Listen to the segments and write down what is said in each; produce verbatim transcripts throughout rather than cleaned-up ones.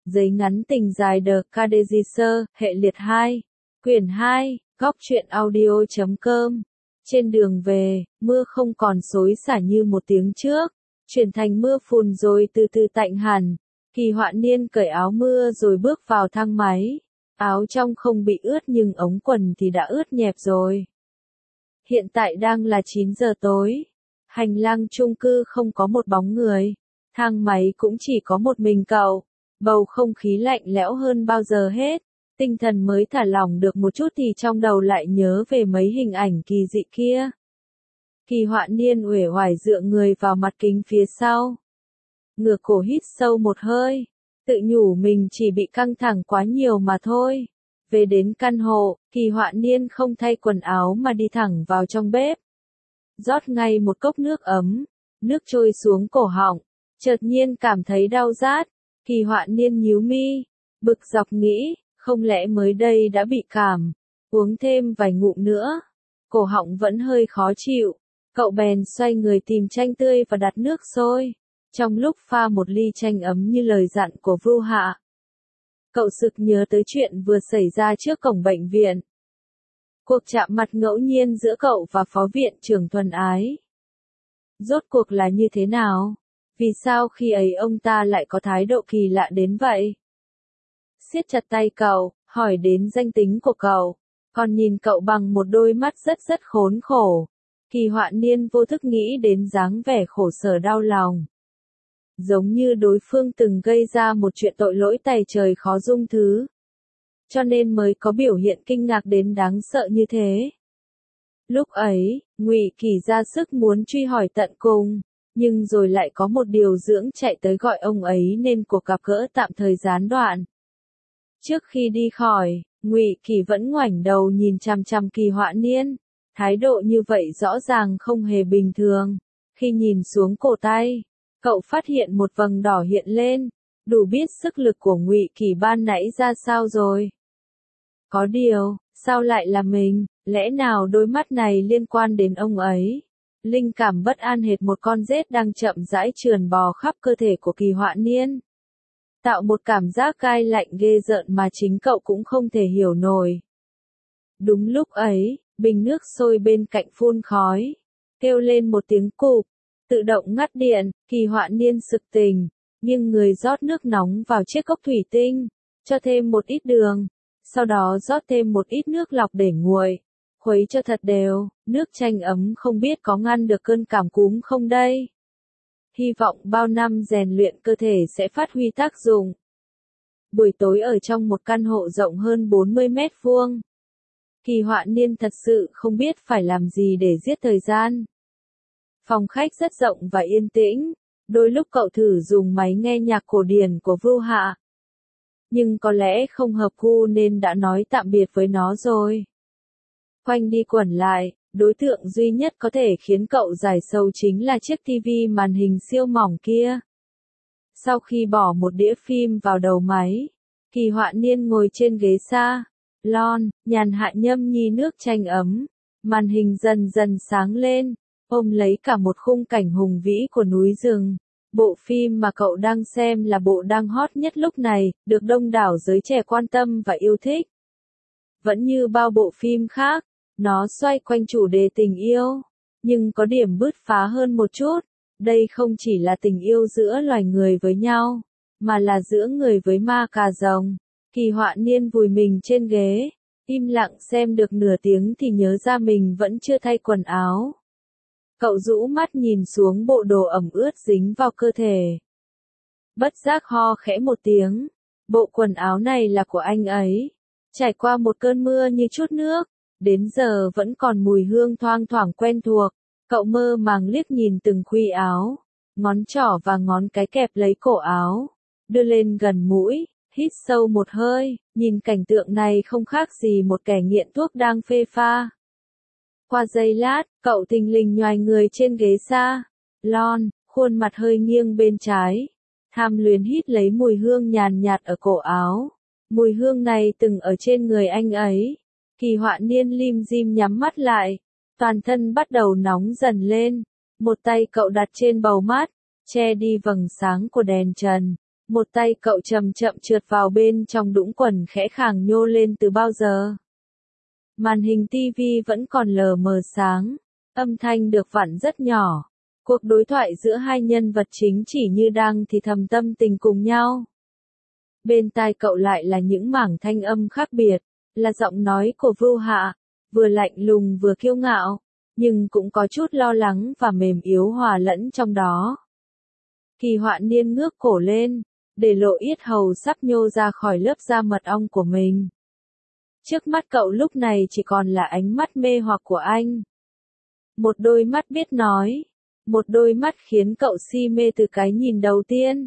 Giấy ngắn tình dài The Cadegisser, hệ liệt hai, quyển hai, góc truyện audio chấm com. Trên đường về, mưa không còn xối xả như một tiếng trước, chuyển thành mưa phùn rồi từ từ tạnh hẳn. Kỳ Họa Niên cởi áo mưa rồi bước vào thang máy. Áo trong không bị ướt nhưng ống quần thì đã ướt nhẹp rồi. Hiện tại đang là chín giờ tối. Hành lang chung cư không có một bóng người. Thang máy cũng chỉ có một mình cậu. Bầu không khí lạnh lẽo hơn bao giờ hết. Tinh thần mới thả lỏng được một chút thì trong đầu lại nhớ về mấy hình ảnh kỳ dị kia. Kỳ Họa Niên uể oải dựa người vào mặt kính phía sau. Ngửa cổ hít sâu một hơi. Tự nhủ mình chỉ bị căng thẳng quá nhiều mà thôi. Về đến căn hộ, Kỳ Họa Niên không thay quần áo mà đi thẳng vào trong bếp. Rót ngay một cốc nước ấm. Nước trôi xuống cổ họng. Chợt nhiên cảm thấy đau rát. Kỳ Họa Niên nhíu mi. Bực dọc nghĩ, không lẽ mới đây đã bị cảm. Uống thêm vài ngụm nữa. Cổ họng vẫn hơi khó chịu. Cậu bèn xoay người tìm chanh tươi và đặt nước sôi. Trong lúc pha một ly chanh ấm như lời dặn của Vu Hạ, cậu sực nhớ tới chuyện vừa xảy ra trước cổng bệnh viện. Cuộc chạm mặt ngẫu nhiên giữa cậu và phó viện trưởng Thuần Ái. Rốt cuộc là như thế nào? Vì sao khi ấy ông ta lại có thái độ kỳ lạ đến vậy? Siết chặt tay cậu, hỏi đến danh tính của cậu, còn nhìn cậu bằng một đôi mắt rất rất khốn khổ. Kỳ Họa Niên vô thức nghĩ đến dáng vẻ khổ sở đau lòng. Giống như đối phương từng gây ra một chuyện tội lỗi tày trời khó dung thứ. Cho nên mới có biểu hiện kinh ngạc đến đáng sợ như thế. Lúc ấy, Ngụy Kỳ ra sức muốn truy hỏi tận cùng, nhưng rồi lại có một điều dưỡng chạy tới gọi ông ấy nên cuộc gặp gỡ tạm thời gián đoạn. Trước khi đi khỏi, Ngụy Kỳ vẫn ngoảnh đầu nhìn chằm chằm Kỳ Họa Niên, thái độ như vậy rõ ràng không hề bình thường. Khi nhìn xuống cổ tay, cậu phát hiện một vầng đỏ hiện lên, đủ biết sức lực của Ngụy Kỳ ban nãy ra sao rồi. Có điều, sao lại là mình, lẽ nào đôi mắt này liên quan đến ông ấy? Linh cảm bất an hệt một con rết đang chậm rãi trườn bò khắp cơ thể của Kỳ Họa Niên. Tạo một cảm giác gai lạnh ghê rợn mà chính cậu cũng không thể hiểu nổi. Đúng lúc ấy, bình nước sôi bên cạnh phun khói, kêu lên một tiếng cụp, tự động ngắt điện. Kỳ Họa Niên sực tỉnh, nhưng người rót nước nóng vào chiếc cốc thủy tinh, cho thêm một ít đường, sau đó rót thêm một ít nước lọc để nguội, khuấy cho thật đều. Nước chanh ấm không biết có ngăn được cơn cảm cúm không đây. Hy vọng bao năm rèn luyện cơ thể sẽ phát huy tác dụng. Buổi tối ở trong một căn hộ rộng hơn bốn mươi mét vuông. Kỳ Họa Niên thật sự không biết phải làm gì để giết thời gian. Phòng khách rất rộng và yên tĩnh, đôi lúc cậu thử dùng máy nghe nhạc cổ điển của Vu Hạ. Nhưng có lẽ không hợp gu nên đã nói tạm biệt với nó rồi. Quanh đi quẩn lại, đối tượng duy nhất có thể khiến cậu giải sầu chính là chiếc tivi màn hình siêu mỏng kia. Sau khi bỏ một đĩa phim vào đầu máy, Kỳ Họa Niên ngồi trên ghế salon, nhàn hạ nhâm nhi nước chanh ấm. Màn hình dần dần sáng lên, ôm lấy cả một khung cảnh hùng vĩ của núi rừng. Bộ phim mà cậu đang xem là bộ đang hot nhất lúc này, được đông đảo giới trẻ quan tâm và yêu thích. Vẫn như bao bộ phim khác, nó xoay quanh chủ đề tình yêu, nhưng có điểm bứt phá hơn một chút. Đây không chỉ là tình yêu giữa loài người với nhau, mà là giữa người với ma cà rồng. Kỳ Họa Niên vùi mình trên ghế, im lặng xem được nửa tiếng thì nhớ ra mình vẫn chưa thay quần áo. Cậu rũ mắt nhìn xuống bộ đồ ẩm ướt dính vào cơ thể. Bất giác ho khẽ một tiếng. Bộ quần áo này là của anh ấy. Trải qua một cơn mưa như chút nước, đến giờ vẫn còn mùi hương thoang thoảng quen thuộc. Cậu mơ màng liếc nhìn từng khuy áo, ngón trỏ và ngón cái kẹp lấy cổ áo, đưa lên gần mũi, hít sâu một hơi, nhìn cảnh tượng này không khác gì một kẻ nghiện thuốc đang phê pha. Qua giây lát, cậu thình lình nhoài người trên ghế salon, khuôn mặt hơi nghiêng bên trái, tham luyến hít lấy mùi hương nhàn nhạt ở cổ áo. Mùi hương này từng ở trên người anh ấy. Kỳ Họa Niên lim dim nhắm mắt lại, toàn thân bắt đầu nóng dần lên. Một tay cậu đặt trên bầu mát, che đi vầng sáng của đèn trần, Một tay cậu chậm chậm trượt vào bên trong đũng quần khẽ khàng nhô lên từ bao giờ. Màn hình tivi vẫn còn lờ mờ sáng, âm thanh được vặn rất nhỏ. Cuộc đối thoại giữa hai nhân vật chính chỉ như đang thì thầm tâm tình cùng nhau. Bên tai cậu lại là những mảng thanh âm khác biệt, là giọng nói của Vưu Hạ, vừa lạnh lùng vừa kiêu ngạo, nhưng cũng có chút lo lắng và mềm yếu hòa lẫn trong đó. Kỳ Họa Niên ngước cổ lên, để lộ yết hầu sắp nhô ra khỏi lớp da mật ong của mình. Trước mắt cậu lúc này chỉ còn là ánh mắt mê hoặc của anh. Một đôi mắt biết nói, một đôi mắt khiến cậu si mê từ cái nhìn đầu tiên.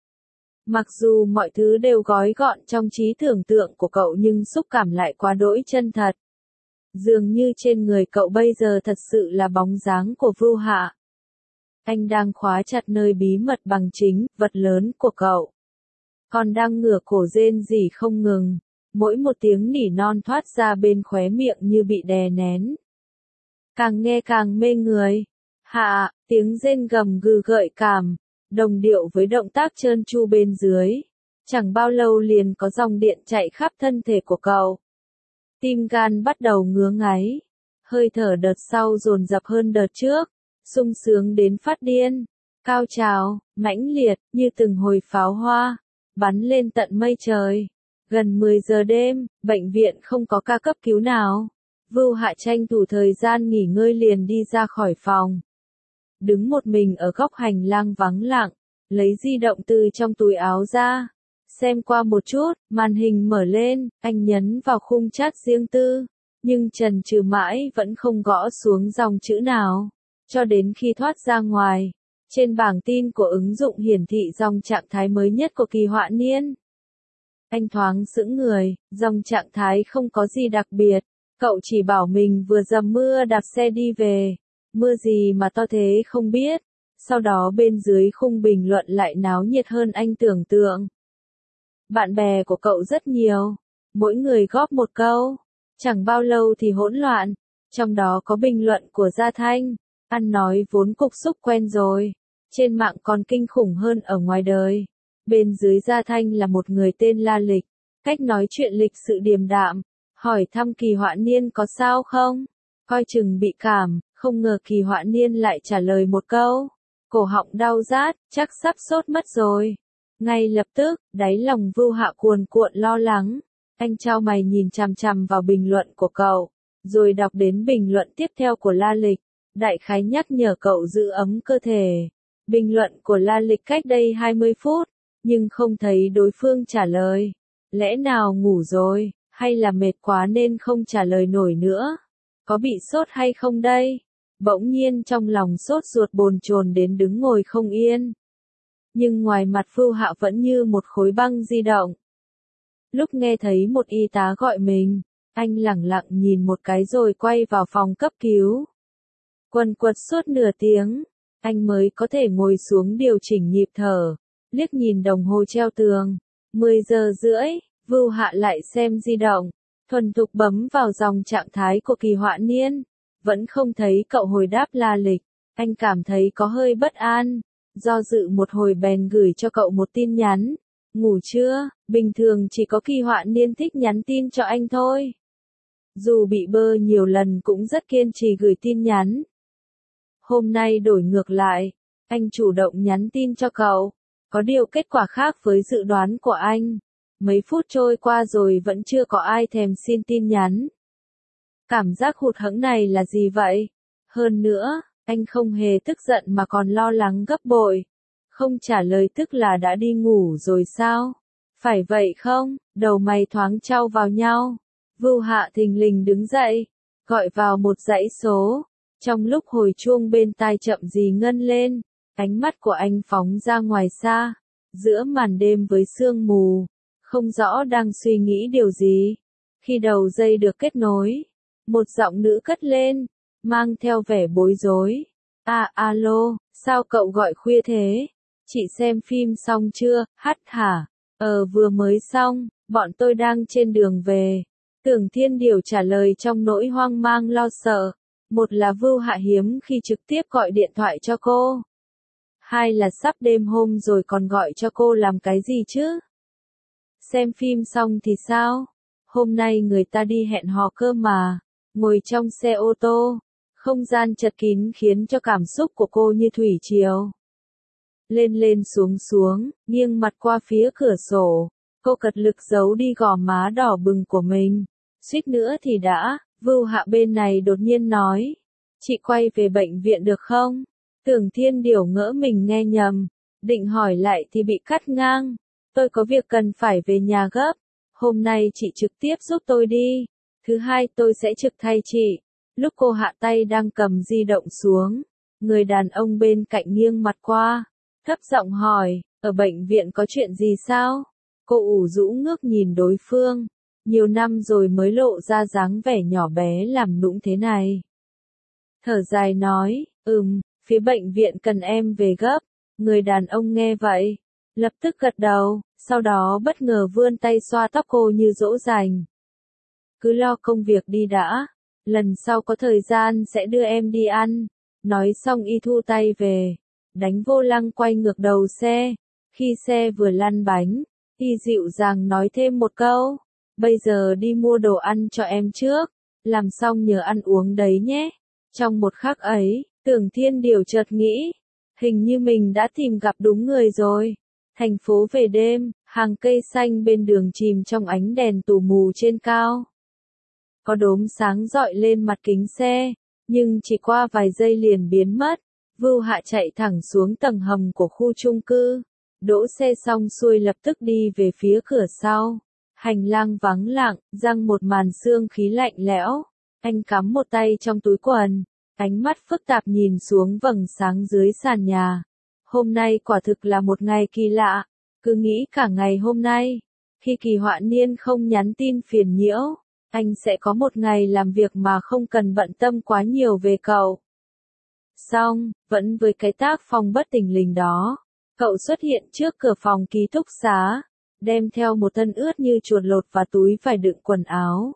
Mặc dù mọi thứ đều gói gọn trong trí tưởng tượng của cậu nhưng xúc cảm lại quá đỗi chân thật. Dường như trên người cậu bây giờ thật sự là bóng dáng của Vưu Hạ. Anh đang khóa chặt nơi bí mật bằng chính vật lớn của cậu. Còn đang ngửa cổ rên rỉ không ngừng, mỗi một tiếng nỉ non thoát ra bên khóe miệng như bị đè nén. Càng nghe càng mê người. Hạ, tiếng rên gầm gừ gợi cảm, đồng điệu với động tác trơn tru bên dưới. Chẳng bao lâu liền có dòng điện chạy khắp thân thể của cậu. Tim gan bắt đầu ngứa ngáy. Hơi thở đợt sau dồn dập hơn đợt trước, sung sướng đến phát điên. Cao trào, mãnh liệt, như từng hồi pháo hoa, bắn lên tận mây trời. Gần mười giờ đêm, bệnh viện không có ca cấp cứu nào. Vưu Hạ tranh thủ thời gian nghỉ ngơi liền đi ra khỏi phòng. Đứng một mình ở góc hành lang vắng lặng, lấy di động từ trong túi áo ra. Xem qua một chút, màn hình mở lên, anh nhấn vào khung chat riêng tư. Nhưng chần chừ mãi vẫn không gõ xuống dòng chữ nào. Cho đến khi thoát ra ngoài, trên bảng tin của ứng dụng hiển thị dòng trạng thái mới nhất của Kỳ Họa Niên. Anh thoáng sững người, dòng trạng thái không có gì đặc biệt. Cậu chỉ bảo mình vừa dầm mưa đạp xe đi về. Mưa gì mà to thế không biết. Sau đó bên dưới khung bình luận lại náo nhiệt hơn anh tưởng tượng. Bạn bè của cậu rất nhiều. Mỗi người góp một câu. Chẳng bao lâu thì hỗn loạn. Trong đó có bình luận của Gia Thanh. Ăn nói vốn cục xúc quen rồi. Trên mạng còn kinh khủng hơn ở ngoài đời. Bên dưới Gia Thanh là một người tên La Lịch. Cách nói chuyện lịch sự điềm đạm. Hỏi thăm Kỳ Họa Niên có sao không? Coi chừng bị cảm, không ngờ Kỳ Họa Niên lại trả lời một câu. Cổ họng đau rát, chắc sắp sốt mất rồi. Ngay lập tức, đáy lòng Vưu Hạ cuồn cuộn lo lắng. Anh chau mày nhìn chằm chằm vào bình luận của cậu, rồi đọc đến bình luận tiếp theo của La Lịch. Đại khái nhắc nhở cậu giữ ấm cơ thể. Bình luận của La Lịch cách đây hai mươi phút, nhưng không thấy đối phương trả lời. Lẽ nào ngủ rồi, hay là mệt quá nên không trả lời nổi nữa? Có bị sốt hay không đây? Bỗng nhiên trong lòng sốt ruột bồn chồn đến đứng ngồi không yên. Nhưng ngoài mặt Vưu Hạ vẫn như một khối băng di động. Lúc nghe thấy một y tá gọi mình, anh lẳng lặng nhìn một cái rồi quay vào phòng cấp cứu. Quần quật suốt nửa tiếng, anh mới có thể ngồi xuống điều chỉnh nhịp thở, liếc nhìn đồng hồ treo tường. mười giờ rưỡi, Vưu Hạ lại xem di động, thuần thục bấm vào dòng trạng thái của Kỳ Họa Niên. Vẫn không thấy cậu hồi đáp La Lịch, anh cảm thấy có hơi bất an, do dự một hồi bèn gửi cho cậu một tin nhắn. Ngủ chưa? Bình thường chỉ có Kỳ Họa Niên thích nhắn tin cho anh thôi. Dù bị bơ nhiều lần cũng rất kiên trì gửi tin nhắn. Hôm nay đổi ngược lại, anh chủ động nhắn tin cho cậu. Có điều kết quả khác với dự đoán của anh. Mấy phút trôi qua rồi vẫn chưa có ai thèm xin tin nhắn. Cảm giác hụt hẫng này là gì vậy? Hơn nữa, anh không hề tức giận mà còn lo lắng gấp bội. Không trả lời tức là đã đi ngủ rồi sao? Phải vậy không? Đầu mày thoáng chau vào nhau. Vưu Hạ thình lình đứng dậy, gọi vào một dãy số. Trong lúc hồi chuông bên tai chậm gì ngân lên, ánh mắt của anh phóng ra ngoài xa, giữa màn đêm với sương mù, không rõ đang suy nghĩ điều gì. Khi đầu dây được kết nối, một giọng nữ cất lên, mang theo vẻ bối rối. À, alo, sao cậu gọi khuya thế? Chị xem phim xong chưa, hắt hả? Ờ vừa mới xong, bọn tôi đang trên đường về. Tưởng Thiên Điều trả lời trong nỗi hoang mang lo sợ. Một là Vưu Hạ hiếm khi trực tiếp gọi điện thoại cho cô. Hai là sắp đêm hôm rồi còn gọi cho cô làm cái gì chứ? Xem phim xong thì sao? Hôm nay người ta đi hẹn hò cơ mà. Ngồi trong xe ô tô, không gian chật kín khiến cho cảm xúc của cô như thủy triều. Lên lên xuống xuống, nghiêng mặt qua phía cửa sổ, cô cật lực giấu đi gò má đỏ bừng của mình. Suýt nữa thì đã, Vưu Hạ bên này đột nhiên nói. Chị quay về bệnh viện được không? Tưởng Thiên Điểu ngỡ mình nghe nhầm, định hỏi lại thì bị cắt ngang. Tôi có việc cần phải về nhà gấp. Hôm nay chị trực tiếp giúp tôi đi. Thứ hai tôi sẽ trực thay chị. Lúc cô hạ tay đang cầm di động xuống, người đàn ông bên cạnh nghiêng mặt qua, thấp giọng hỏi, ở bệnh viện có chuyện gì sao? Cô ủ rũ ngước nhìn đối phương, nhiều năm rồi mới lộ ra dáng vẻ nhỏ bé làm nũng thế này. Thở dài nói, ừm, phía bệnh viện cần em về gấp. Người đàn ông nghe vậy, lập tức gật đầu, sau đó bất ngờ vươn tay xoa tóc cô như dỗ dành. Cứ lo công việc đi đã, lần sau có thời gian sẽ đưa em đi ăn. Nói xong y thu tay về, đánh vô lăng quay ngược đầu xe. Khi xe vừa lăn bánh, y dịu dàng nói thêm một câu, bây giờ đi mua đồ ăn cho em trước, làm xong nhớ ăn uống đấy nhé. Trong một khắc ấy, Tưởng Thiên Điểu chợt nghĩ, hình như mình đã tìm gặp đúng người rồi. Thành phố về đêm, hàng cây xanh bên đường chìm trong ánh đèn tù mù trên cao. Có đốm sáng rọi lên mặt kính xe, nhưng chỉ qua vài giây liền biến mất. Vưu Hạ chạy thẳng xuống tầng hầm của khu chung cư, đỗ xe xong xuôi lập tức đi về phía cửa sau. Hành lang vắng lặng, răng một màn sương khí lạnh lẽo. Anh cắm một tay trong túi quần, ánh mắt phức tạp nhìn xuống vầng sáng dưới sàn nhà. Hôm nay quả thực là một ngày kỳ lạ, cứ nghĩ cả ngày hôm nay, khi Kỳ Họa Niên không nhắn tin phiền nhiễu, anh sẽ có một ngày làm việc mà không cần bận tâm quá nhiều về cậu. Xong, vẫn với cái tác phong bất thình lình đó, cậu xuất hiện trước cửa phòng ký túc xá, đem theo một thân ướt như chuột lột và túi vải đựng quần áo.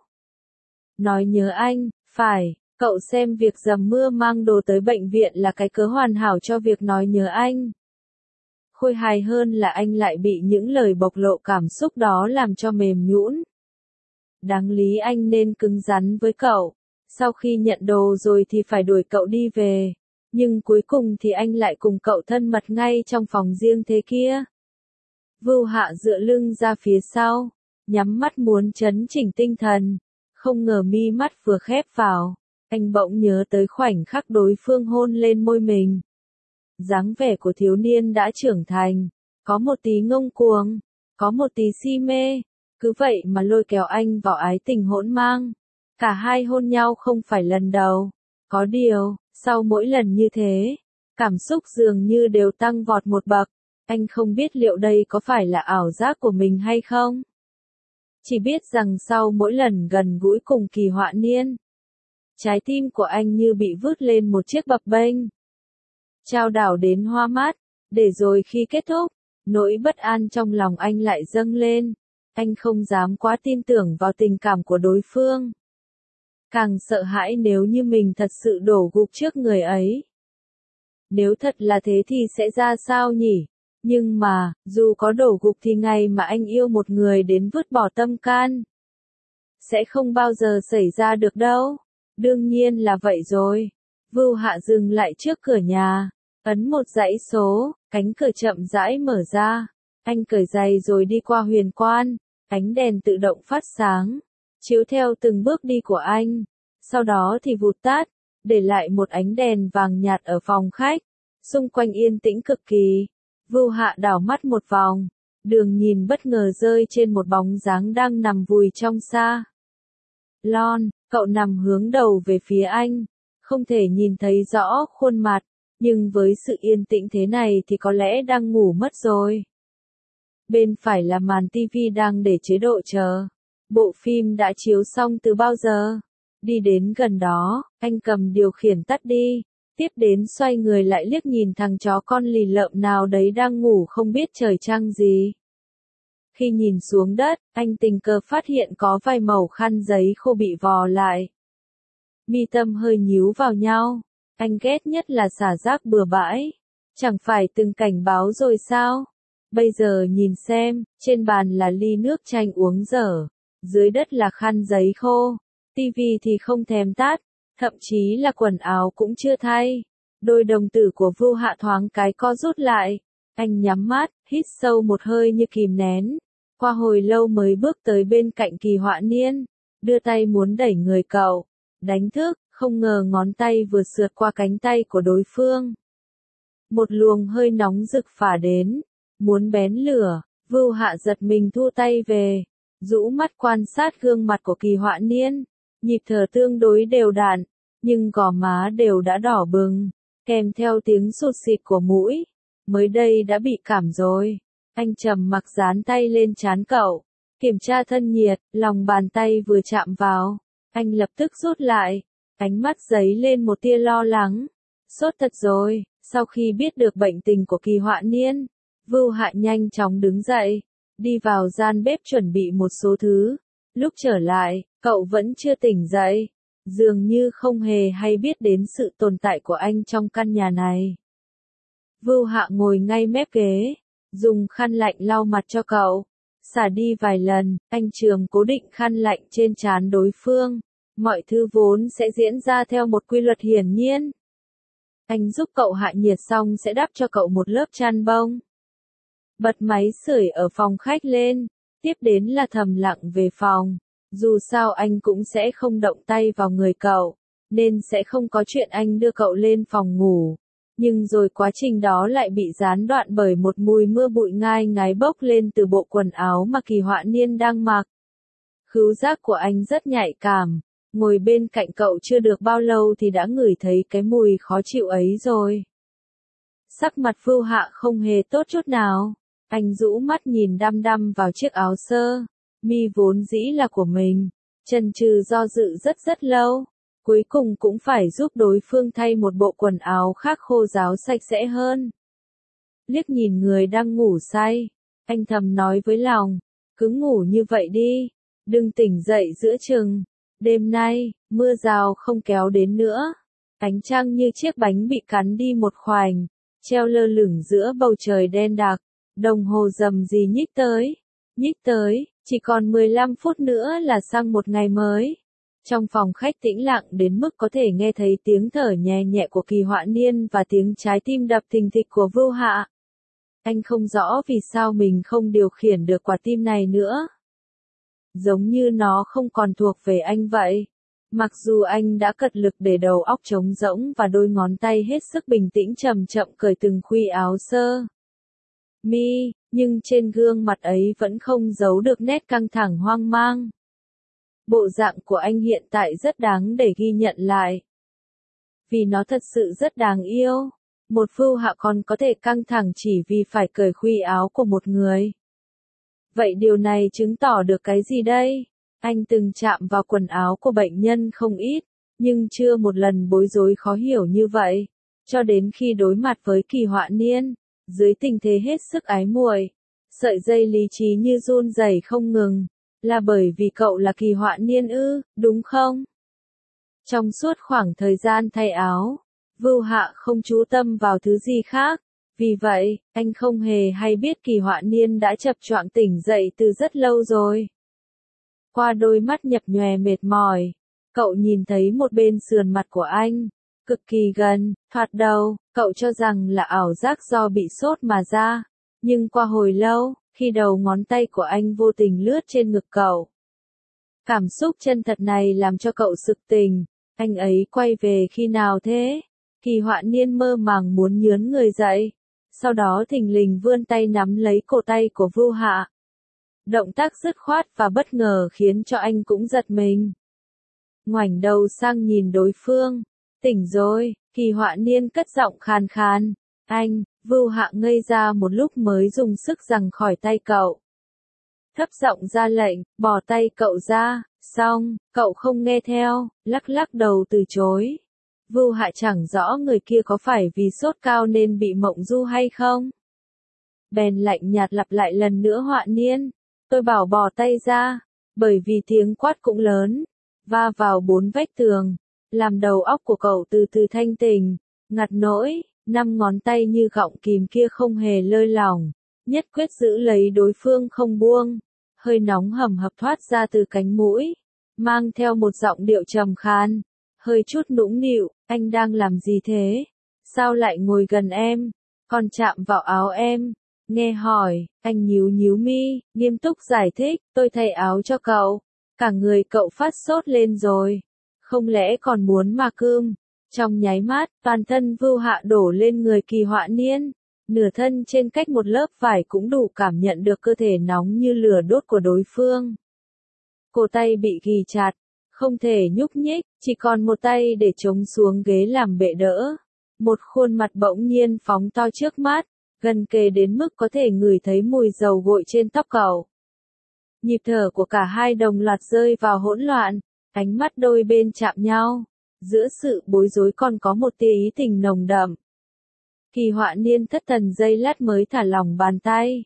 Nói nhớ anh, phải, cậu xem việc dầm mưa mang đồ tới bệnh viện là cái cớ hoàn hảo cho việc nói nhớ anh. Khôi hài hơn là anh lại bị những lời bộc lộ cảm xúc đó làm cho mềm nhũn. Đáng lý anh nên cứng rắn với cậu, sau khi nhận đồ rồi thì phải đuổi cậu đi về, nhưng cuối cùng thì anh lại cùng cậu thân mật ngay trong phòng riêng thế kia. Vưu Hạ dựa lưng ra phía sau, nhắm mắt muốn trấn chỉnh tinh thần, không ngờ mi mắt vừa khép vào, anh bỗng nhớ tới khoảnh khắc đối phương hôn lên môi mình. Dáng vẻ của thiếu niên đã trưởng thành, có một tí ngông cuồng, có một tí si mê, cứ vậy mà lôi kéo anh vào ái tình hỗn mang. Cả hai hôn nhau không phải lần đầu, có điều, sau mỗi lần như thế, cảm xúc dường như đều tăng vọt một bậc. Anh không biết liệu đây có phải là ảo giác của mình hay không. Chỉ biết rằng sau mỗi lần gần gũi cùng Kỳ Họa Niên, trái tim của anh như bị vứt lên một chiếc bập bênh, chao đảo đến hoa mắt, để rồi khi kết thúc, nỗi bất an trong lòng anh lại dâng lên. Anh không dám quá tin tưởng vào tình cảm của đối phương. Càng sợ hãi nếu như mình thật sự đổ gục trước người ấy. Nếu thật là thế thì sẽ ra sao nhỉ? Nhưng mà, dù có đổ gục thì ngày mà anh yêu một người đến vứt bỏ tâm can, sẽ không bao giờ xảy ra được đâu. Đương nhiên là vậy rồi. Vưu Hạ dừng lại trước cửa nhà, ấn một dãy số, cánh cửa chậm rãi mở ra. Anh cởi giày rồi đi qua huyền quan, ánh đèn tự động phát sáng, chiếu theo từng bước đi của anh. Sau đó thì vụt tắt, để lại một ánh đèn vàng nhạt ở phòng khách. Xung quanh yên tĩnh cực kỳ. Vưu Hạ đảo mắt một vòng, đường nhìn bất ngờ rơi trên một bóng dáng đang nằm vùi trong xa lon. Cậu nằm hướng đầu về phía anh, không thể nhìn thấy rõ khuôn mặt, nhưng với sự yên tĩnh thế này thì có lẽ đang ngủ mất rồi. Bên phải là màn tivi đang để chế độ chờ. Bộ phim đã chiếu xong từ bao giờ? Đi đến gần đó, anh cầm điều khiển tắt đi. Tiếp đến xoay người lại liếc nhìn thằng chó con lì lợm nào đấy đang ngủ không biết trời trăng gì. Khi nhìn xuống đất, anh tình cờ phát hiện có vài mẩu khăn giấy khô bị vò lại. Mi tâm hơi nhíu vào nhau. Anh ghét nhất là xả rác bừa bãi. Chẳng phải từng cảnh báo rồi sao? Bây giờ nhìn xem, trên bàn là ly nước chanh uống dở, dưới đất là khăn giấy khô, tivi thì không thèm tắt, thậm chí là quần áo cũng chưa thay. Đôi đồng tử của Vưu Hạ thoáng cái co rút lại. Anh nhắm mắt, hít sâu một hơi như kìm nén. Qua hồi lâu mới bước tới bên cạnh Kỳ Họa Niên, đưa tay muốn đẩy người cậu, đánh thức, không ngờ ngón tay vừa sượt qua cánh tay của đối phương. Một luồng hơi nóng rực phả đến, muốn bén lửa, Vưu Hạ giật mình thu tay về, rũ mắt quan sát gương mặt của Kỳ Họa Niên, nhịp thở tương đối đều đặn, nhưng gò má đều đã đỏ bừng, kèm theo tiếng sụt xịt của mũi, mới đây đã bị cảm rồi. Anh trầm mặc dán tay lên trán cậu, kiểm tra thân nhiệt, lòng bàn tay vừa chạm vào, anh lập tức rút lại, ánh mắt dấy lên một tia lo lắng. Sốt thật rồi. Sau khi biết được bệnh tình của Kỳ Họa Niên, Vưu Hạ nhanh chóng đứng dậy, đi vào gian bếp chuẩn bị một số thứ. Lúc trở lại, cậu vẫn chưa tỉnh dậy, dường như không hề hay biết đến sự tồn tại của anh trong căn nhà này. Vưu Hạ ngồi ngay mép ghế, dùng khăn lạnh lau mặt cho cậu, xả đi vài lần, anh Trường cố định khăn lạnh trên trán đối phương. Mọi thứ vốn sẽ diễn ra theo một quy luật hiển nhiên. Anh giúp cậu hạ nhiệt xong sẽ đắp cho cậu một lớp chăn bông. Bật máy sưởi ở phòng khách lên, tiếp đến là thầm lặng về phòng. Dù sao anh cũng sẽ không động tay vào người cậu, nên sẽ không có chuyện anh đưa cậu lên phòng ngủ. Nhưng rồi quá trình đó lại bị gián đoạn bởi một mùi mưa bụi ngai ngái bốc lên từ bộ quần áo mà Kỳ Họa Niên đang mặc. Khứu giác của anh rất nhạy cảm. Ngồi bên cạnh cậu chưa được bao lâu thì đã ngửi thấy cái mùi khó chịu ấy rồi. Sắc mặt Vưu Hạ không hề tốt chút nào. Anh rũ mắt nhìn đăm đăm vào chiếc áo sơ mi vốn dĩ là của mình, chần chừ do dự rất rất lâu. Cuối cùng cũng phải giúp đối phương thay một bộ quần áo khác khô ráo sạch sẽ hơn. Liếc nhìn người đang ngủ say, anh thầm nói với lòng, cứ ngủ như vậy đi, đừng tỉnh dậy giữa chừng. Đêm nay, mưa rào không kéo đến nữa. Ánh trăng như chiếc bánh bị cắn đi một khoảnh, treo lơ lửng giữa bầu trời đen đặc. Đồng hồ rầm rì nhích tới, nhích tới, chỉ còn mười lăm phút nữa là sang một ngày mới. Trong phòng khách tĩnh lặng đến mức có thể nghe thấy tiếng thở nhẹ nhẹ của Kỳ Họa Niên và tiếng trái tim đập thình thịch của Vưu Hạ. Anh không rõ vì sao mình không điều khiển được quả tim này nữa. Giống như nó không còn thuộc về anh vậy. Mặc dù anh đã cật lực để đầu óc trống rỗng và đôi ngón tay hết sức bình tĩnh chậm chậm cởi từng khuy áo sơ mi, nhưng trên gương mặt ấy vẫn không giấu được nét căng thẳng hoang mang. Bộ dạng của anh hiện tại rất đáng để ghi nhận lại. Vì nó thật sự rất đáng yêu. Một Vưu Hạ còn có thể căng thẳng chỉ vì phải cởi khuy áo của một người. Vậy điều này chứng tỏ được cái gì đây? Anh từng chạm vào quần áo của bệnh nhân không ít, nhưng chưa một lần bối rối khó hiểu như vậy. Cho đến khi đối mặt với Kỳ Họa Niên, dưới tình thế hết sức ái muội, sợi dây lý trí như run rẩy không ngừng. Là bởi vì cậu là Kỳ Họa Niên ư, đúng không? Trong suốt khoảng thời gian thay áo, Vưu Hạ không chú tâm vào thứ gì khác. Vì vậy, anh không hề hay biết Kỳ Họa Niên đã chập choạng tỉnh dậy từ rất lâu rồi. Qua đôi mắt nhập nhòe mệt mỏi, cậu nhìn thấy một bên sườn mặt của anh, cực kỳ gần, thoạt đầu, cậu cho rằng là ảo giác do bị sốt mà ra. Nhưng qua hồi lâu, khi đầu ngón tay của anh vô tình lướt trên ngực cậu. Cảm xúc chân thật này làm cho cậu sực tỉnh, anh ấy quay về khi nào thế? Kỳ Họa Niên mơ màng muốn nhướn người dậy. Sau đó thình lình vươn tay nắm lấy cổ tay của Vưu Hạ. Động tác dứt khoát và bất ngờ khiến cho anh cũng giật mình. Ngoảnh đầu sang nhìn đối phương. Tỉnh rồi, Kỳ Họa Niên cất giọng khàn khàn. Anh, Vưu Hạ ngây ra một lúc mới dùng sức giằng khỏi tay cậu. Thấp giọng ra lệnh, bỏ tay cậu ra, xong, cậu không nghe theo, lắc lắc đầu từ chối. Vưu Hạ chẳng rõ người kia có phải vì sốt cao nên bị mộng du hay không. Bèn lạnh nhạt lặp lại lần nữa Họa Niên, tôi bảo bỏ tay ra, bởi vì tiếng quát cũng lớn, va vào bốn vách tường, làm đầu óc của cậu từ từ thanh tỉnh, ngặt nỗi, Năm ngón tay như gọng kìm kia không hề lơi lỏng, nhất quyết giữ lấy đối phương không buông. Hơi nóng hầm hập thoát ra từ cánh mũi, mang theo một giọng điệu trầm khan, hơi chút nũng nịu, anh đang làm gì thế? Sao lại ngồi gần em? Còn chạm vào áo em? Nghe hỏi, anh nhíu nhíu mi, nghiêm túc giải thích, tôi thay áo cho cậu. Cả người cậu phát sốt lên rồi. Không lẽ còn muốn mà cơm? Trong nháy mắt, toàn thân Vưu Hạ đổ lên người Kỳ Họa Niên. Nửa thân trên cách một lớp vải cũng đủ cảm nhận được cơ thể nóng như lửa đốt của đối phương. Cổ tay bị ghì chặt, không thể nhúc nhích, chỉ còn một tay để chống xuống ghế làm bệ đỡ. Một khuôn mặt bỗng nhiên phóng to trước mắt, gần kề đến mức có thể ngửi thấy mùi dầu gội trên tóc cậu. Nhịp thở của cả hai đồng loạt rơi vào hỗn loạn, ánh mắt đôi bên chạm nhau. Giữa sự bối rối còn có một tia ý tình nồng đậm. Kỳ Họa Niên thất thần giây lát mới thả lỏng bàn tay.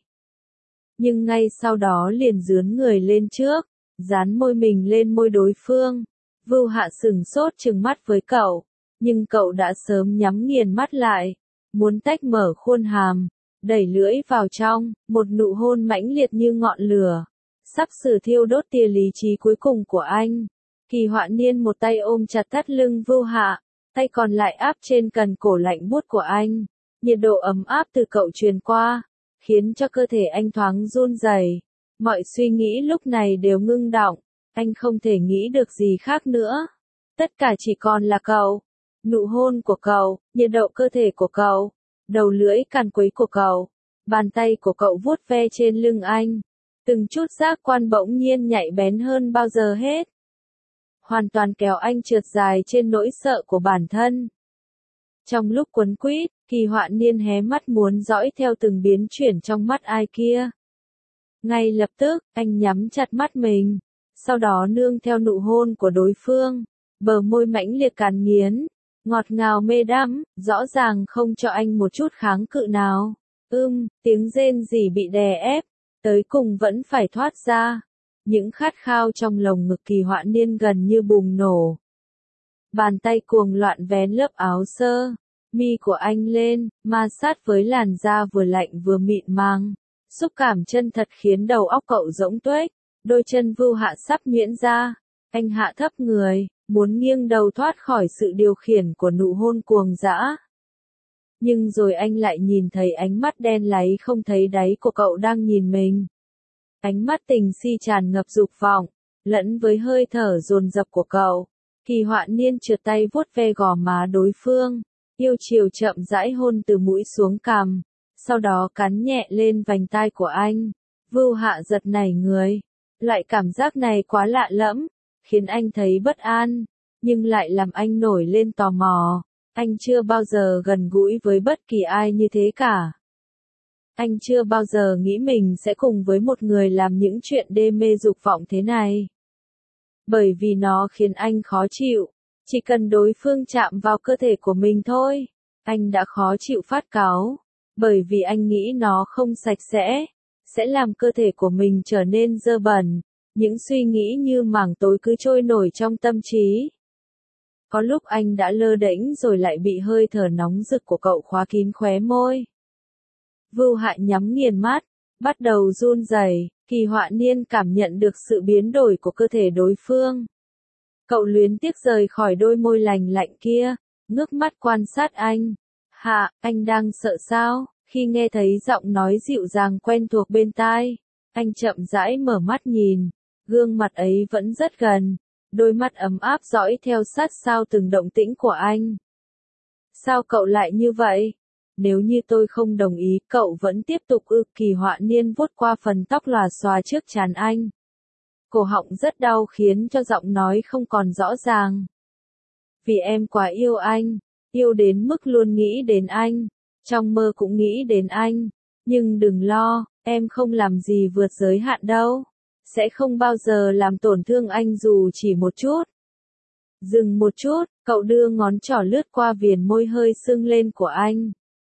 Nhưng ngay sau đó liền dướn người lên trước, dán môi mình lên môi đối phương. Vưu Hạ sửng sốt trừng mắt với cậu, nhưng cậu đã sớm nhắm nghiền mắt lại, muốn tách mở khuôn hàm, đẩy lưỡi vào trong, một nụ hôn mãnh liệt như ngọn lửa, sắp sửa thiêu đốt tia lý trí cuối cùng của anh. Kỳ Họa Niên một tay ôm chặt thắt lưng Vưu Hạ, tay còn lại áp trên cần cổ lạnh buốt của anh. Nhiệt độ ấm áp từ cậu truyền qua, khiến cho cơ thể anh thoáng run rẩy. Mọi suy nghĩ lúc này đều ngưng đọng, anh không thể nghĩ được gì khác nữa. Tất cả chỉ còn là cậu, nụ hôn của cậu, nhiệt độ cơ thể của cậu, đầu lưỡi càn quấy của cậu, bàn tay của cậu vuốt ve trên lưng anh. Từng chút giác quan bỗng nhiên nhạy bén hơn bao giờ hết. Hoàn toàn kéo anh trượt dài trên nỗi sợ của bản thân. Trong lúc quấn quýt, Kỳ Họa Niên hé mắt muốn dõi theo từng biến chuyển trong mắt ai kia. Ngay lập tức, anh nhắm chặt mắt mình, sau đó nương theo nụ hôn của đối phương, bờ môi mãnh liệt càn nghiến, ngọt ngào mê đắm, rõ ràng không cho anh một chút kháng cự nào. Ưm, tiếng rên rỉ bị đè ép, tới cùng vẫn phải thoát ra. Những khát khao trong lồng ngực Kỳ Họa Niên gần như bùng nổ. Bàn tay cuồng loạn vén lớp áo sơ mi của anh lên, ma sát với làn da vừa lạnh vừa mịn màng. Xúc cảm chân thật khiến đầu óc cậu rỗng tuếch, đôi chân Vưu Hạ sắp nhuyễn ra. Anh hạ thấp người, muốn nghiêng đầu thoát khỏi sự điều khiển của nụ hôn cuồng dã. Nhưng rồi anh lại nhìn thấy ánh mắt đen láy không thấy đáy của cậu đang nhìn mình. Ánh mắt tình si tràn ngập dục vọng, lẫn với hơi thở dồn dập của cậu. Kỳ Họa Niên trượt tay vuốt ve gò má đối phương, yêu chiều chậm rãi hôn từ mũi xuống cằm, sau đó cắn nhẹ lên vành tai của anh. Vưu Hạ giật nảy người, loại cảm giác này quá lạ lẫm, khiến anh thấy bất an, nhưng lại làm anh nổi lên tò mò. Anh chưa bao giờ gần gũi với bất kỳ ai như thế cả. Anh chưa bao giờ nghĩ mình sẽ cùng với một người làm những chuyện đê mê dục vọng thế này. Bởi vì nó khiến anh khó chịu, chỉ cần đối phương chạm vào cơ thể của mình thôi, anh đã khó chịu phát cáu, bởi vì anh nghĩ nó không sạch sẽ, sẽ làm cơ thể của mình trở nên dơ bẩn, những suy nghĩ như mảng tối cứ trôi nổi trong tâm trí. Có lúc anh đã lơ đễnh rồi lại bị hơi thở nóng rực của cậu khóa kín khóe môi. Vưu Hạ nhắm nghiền mắt, bắt đầu run rẩy. Kỳ Họa Niên cảm nhận được sự biến đổi của cơ thể đối phương. Cậu luyến tiếc rời khỏi đôi môi lành lạnh kia, ngước mắt quan sát anh. Hạ, anh đang sợ sao? Khi nghe thấy giọng nói dịu dàng quen thuộc bên tai, anh chậm rãi mở mắt nhìn, gương mặt ấy vẫn rất gần, đôi mắt ấm áp dõi theo sát sao từng động tĩnh của anh. Sao cậu lại như vậy? Nếu như tôi không đồng ý, cậu vẫn tiếp tục ư? Kỳ Họa Niên vuốt qua phần tóc lòa xòa trước trán anh. Cổ họng rất đau khiến cho giọng nói không còn rõ ràng. Vì em quá yêu anh, yêu đến mức luôn nghĩ đến anh, trong mơ cũng nghĩ đến anh. Nhưng đừng lo, em không làm gì vượt giới hạn đâu. Sẽ không bao giờ làm tổn thương anh dù chỉ một chút. Dừng một chút, cậu đưa ngón trỏ lướt qua viền môi hơi sưng lên của anh.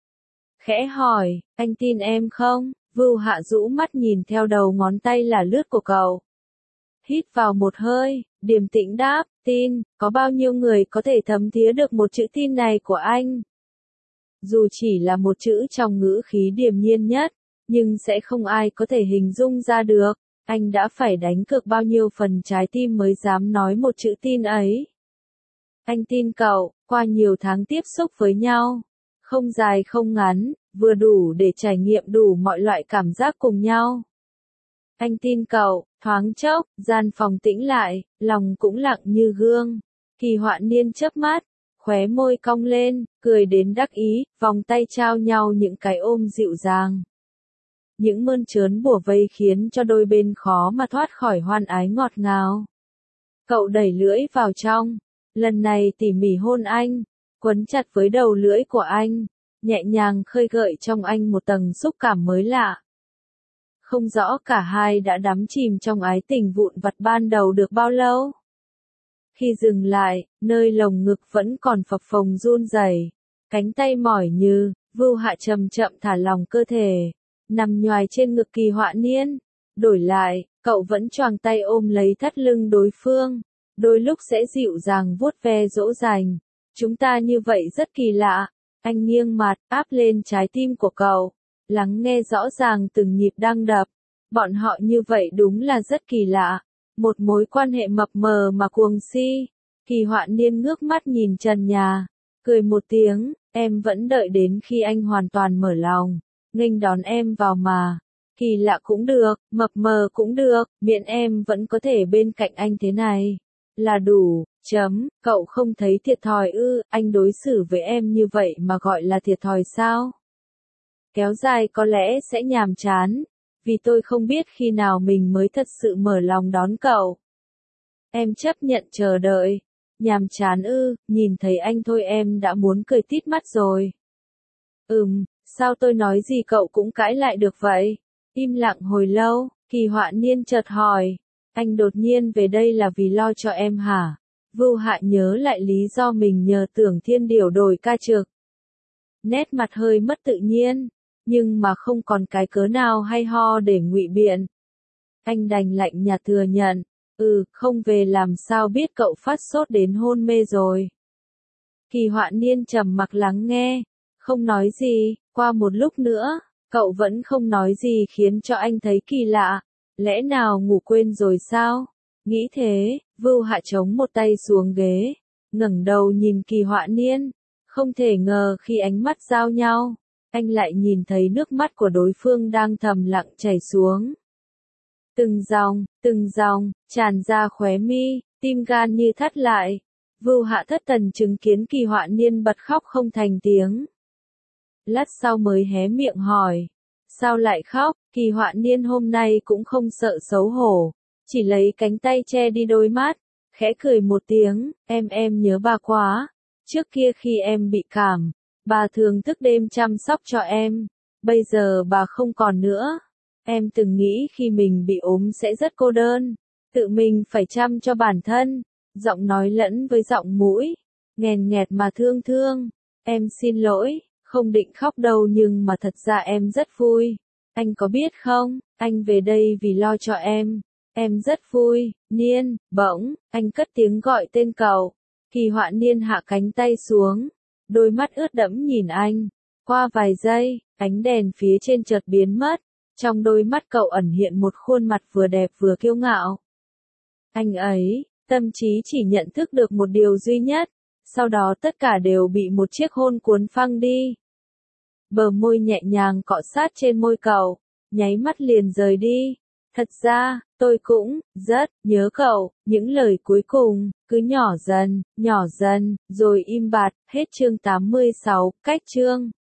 Khẽ hỏi, anh tin em không? Vưu Hạ rũ mắt nhìn theo đầu ngón tay là lướt của cậu. Hít vào một hơi, điềm tĩnh đáp, tin, có bao nhiêu người có thể thấm thía được một chữ tin này của anh? Dù chỉ là một chữ trong ngữ khí điềm nhiên nhất, nhưng sẽ không ai có thể hình dung ra được, anh đã phải đánh cược bao nhiêu phần trái tim mới dám nói một chữ tin ấy. Anh tin cậu, qua nhiều tháng tiếp xúc với nhau, không dài không ngắn, vừa đủ để trải nghiệm đủ mọi loại cảm giác cùng nhau. Anh tin cậu, thoáng chốc, gian phòng tĩnh lại, lòng cũng lặng như gương. Kỳ Hoạn Niên chớp mắt, khóe môi cong lên, cười đến đắc ý, vòng tay trao nhau những cái ôm dịu dàng. Những mơn trớn bủa vây khiến cho đôi bên khó mà thoát khỏi hoan ái ngọt ngào. Cậu đẩy lưỡi vào trong, lần này tỉ mỉ hôn anh, quấn chặt với đầu lưỡi của anh, nhẹ nhàng khơi gợi trong anh một tầng xúc cảm mới lạ. Không rõ cả hai đã đắm chìm trong ái tình vụn vặt ban đầu được bao lâu. Khi dừng lại, nơi lồng ngực vẫn còn phập phồng run rẩy, cánh tay mỏi như, Vưu Hạ chậm chậm thả lỏng cơ thể, nằm nhoài trên ngực Kỳ Hoạn Niên. Đổi lại, cậu vẫn choàng tay ôm lấy thắt lưng đối phương, đôi lúc sẽ dịu dàng vuốt ve dỗ dành. Chúng ta như vậy rất kỳ lạ. Anh nghiêng mặt, áp lên trái tim của cậu, lắng nghe rõ ràng từng nhịp đang đập. Bọn họ như vậy đúng là rất kỳ lạ. Một mối quan hệ mập mờ mà cuồng si. Kỳ Hoạn Niên ngước mắt nhìn trần nhà, cười một tiếng, em vẫn đợi đến khi anh hoàn toàn mở lòng, nghênh đón em vào mà. Kỳ lạ cũng được, mập mờ cũng được, miễn em vẫn có thể bên cạnh anh thế này. Là đủ, chấm, cậu không thấy thiệt thòi ư, anh đối xử với em như vậy mà gọi là thiệt thòi sao? Kéo dài có lẽ sẽ nhàm chán, vì tôi không biết khi nào mình mới thật sự mở lòng đón cậu. Em chấp nhận chờ đợi. Nhàm chán ư, nhìn thấy anh thôi em đã muốn cười tít mắt rồi. Ừm, sao tôi nói gì cậu cũng cãi lại được vậy? Im lặng hồi lâu, Kỳ Hoạn Niên chợt hỏi. Anh đột nhiên về đây là vì lo cho em hả? Vưu Hạ nhớ lại lý do mình nhờ Tưởng Thiên Điểu đổi ca trực. Nét mặt hơi mất tự nhiên, nhưng mà không còn cái cớ nào hay ho để ngụy biện. Anh đành lạnh nhạt thừa nhận, ừ, không về làm sao biết cậu phát sốt đến hôn mê rồi. Kỳ Hoạn Niên trầm mặc lắng nghe, không nói gì, qua một lúc nữa, cậu vẫn không nói gì khiến cho anh thấy kỳ lạ. Lẽ nào ngủ quên rồi sao? Nghĩ thế, Vưu Hạ chống một tay xuống ghế, ngẩng đầu nhìn Kỳ Hoạn Niên, không thể ngờ khi ánh mắt giao nhau, anh lại nhìn thấy nước mắt của đối phương đang thầm lặng chảy xuống. Từng dòng, từng dòng, tràn ra khóe mi, tim gan như thắt lại. Vưu Hạ thất thần chứng kiến Kỳ Hoạn Niên bật khóc không thành tiếng. Lát sau mới hé miệng hỏi, sao lại khóc? Kỳ Hoạn Niên hôm nay cũng không sợ xấu hổ, chỉ lấy cánh tay che đi đôi mắt, khẽ cười một tiếng, em em nhớ bà quá. Trước kia khi em bị cảm, bà thường thức đêm chăm sóc cho em, bây giờ bà không còn nữa. Em từng nghĩ khi mình bị ốm sẽ rất cô đơn, tự mình phải chăm cho bản thân. Giọng nói lẫn với giọng mũi, nghèn nghẹt mà thương thương. Em xin lỗi, không định khóc đâu nhưng mà thật ra em rất vui. Anh có biết không, anh về đây vì lo cho em. Em rất vui. Niên, bỗng, anh cất tiếng gọi tên cậu. Kỳ Hoạn Niên hạ cánh tay xuống, đôi mắt ướt đẫm nhìn anh. Qua vài giây, ánh đèn phía trên chợt biến mất. Trong đôi mắt cậu ẩn hiện một khuôn mặt vừa đẹp vừa kiêu ngạo. Anh ấy, tâm trí chỉ nhận thức được một điều duy nhất, sau đó tất cả đều bị một chiếc hôn cuốn phăng đi. Bờ môi nhẹ nhàng cọ sát trên môi cậu, nháy mắt liền rời đi. Thật ra, tôi cũng rất nhớ cậu. Những lời cuối cùng cứ nhỏ dần, nhỏ dần, rồi im bặt. Hết chương tám mươi sáu, cách chương.